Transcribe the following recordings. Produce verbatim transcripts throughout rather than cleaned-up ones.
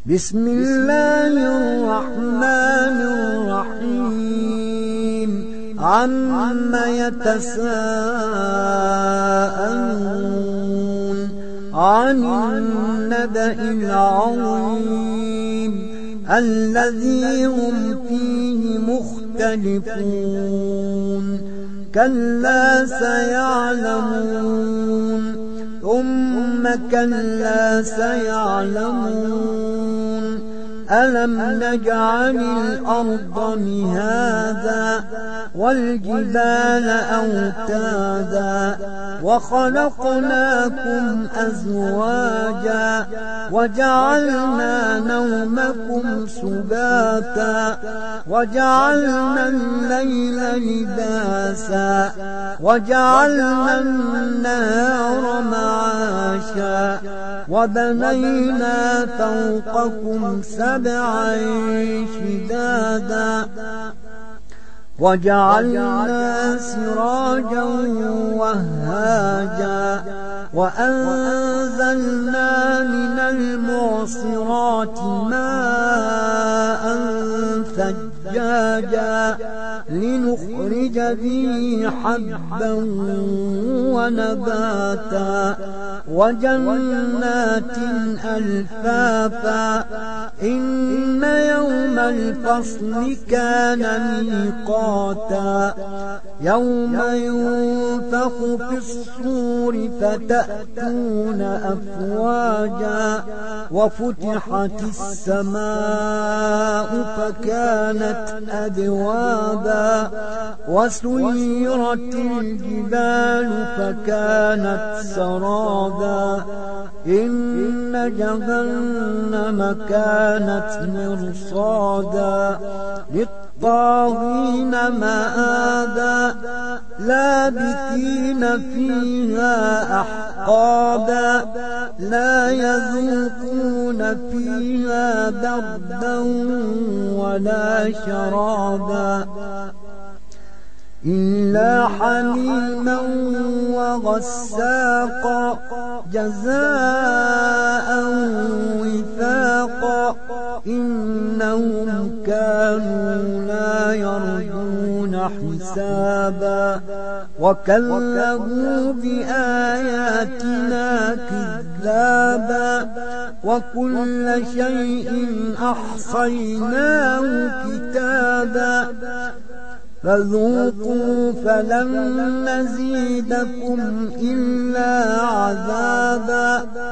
بسم الله الرحمن الرحيم عم يتساءلون عن النبأ العظيم الذي هم فيه مختلفون كلا سيعلمون ثم كلا سيعلمون ألم نجعل الأرض مهادا والجبال أوتادا وخلقناكم أزواجا وجعلنا نومكم سباتا وجعلنا الليل لباسا وجعلنا النهار معاشا وبنينا فوقكم سبعا شدادا وجعلنا سراجا وهاجا وأنزلنا من المعصرات ماء ثجاجا لنخرج به حبا ونباتا وجنات ألفافا إن يوم الفصل كان ميقاتا يوم ينفخ في الصور فتأتون أفواجا وفتحت السماء فكانت أبوابا وسيرت الجبال فكانت سرابا إن جهنم كانت مرصادا للطاغين مآبا لابثين فيها أحقابا لا يذوقون فيها بردا ولا شرابا إلا حميما وغساقا جزاء وفاقا إنهم كانوا لا يرجون حسابا وكذبوا بآياتنا كذابا وكل شيء أحصيناه كتابا فذوقوا فلن نزيدكم إلا عذابا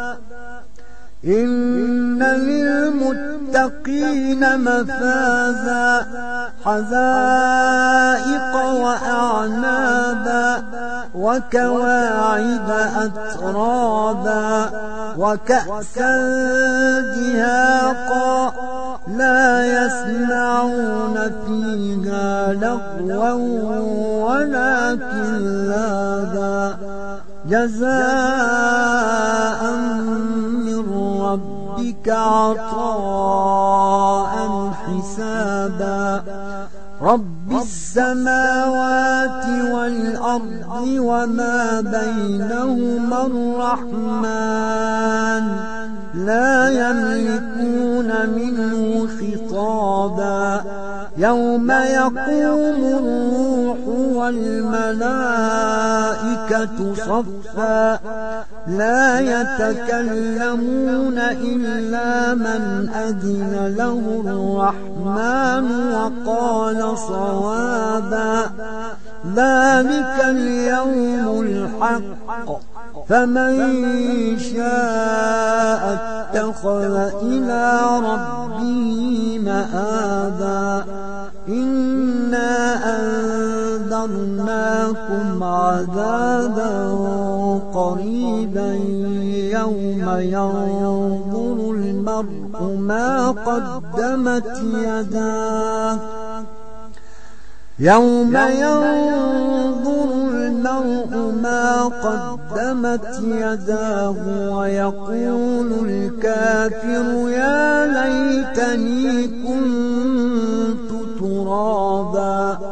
إن للمتقين مفازا حدائق وأعنابا وكواعب أترابا وكأسا دهاقا لا يسمعون فيها لغوا ولا كذابا جزاء من ربك عطاء حسابا رب السماوات والأرض وما بينهما الرحمن لا يملكون منه خطابا يوم يقوم الروح والملائكة صفا لا يتكلمون إلا من أذن له الرحمن وقال صوابا ذلك اليوم الحق فمن شاء اتخذ إلى ربه مآبا إنا أنذرناكم عذابا قريبا يوم ينظر المرء ما قدمت يداه يوم ينظر المرء ما قدمت يداه ويقول الكافر يا ليتني كنت ترابا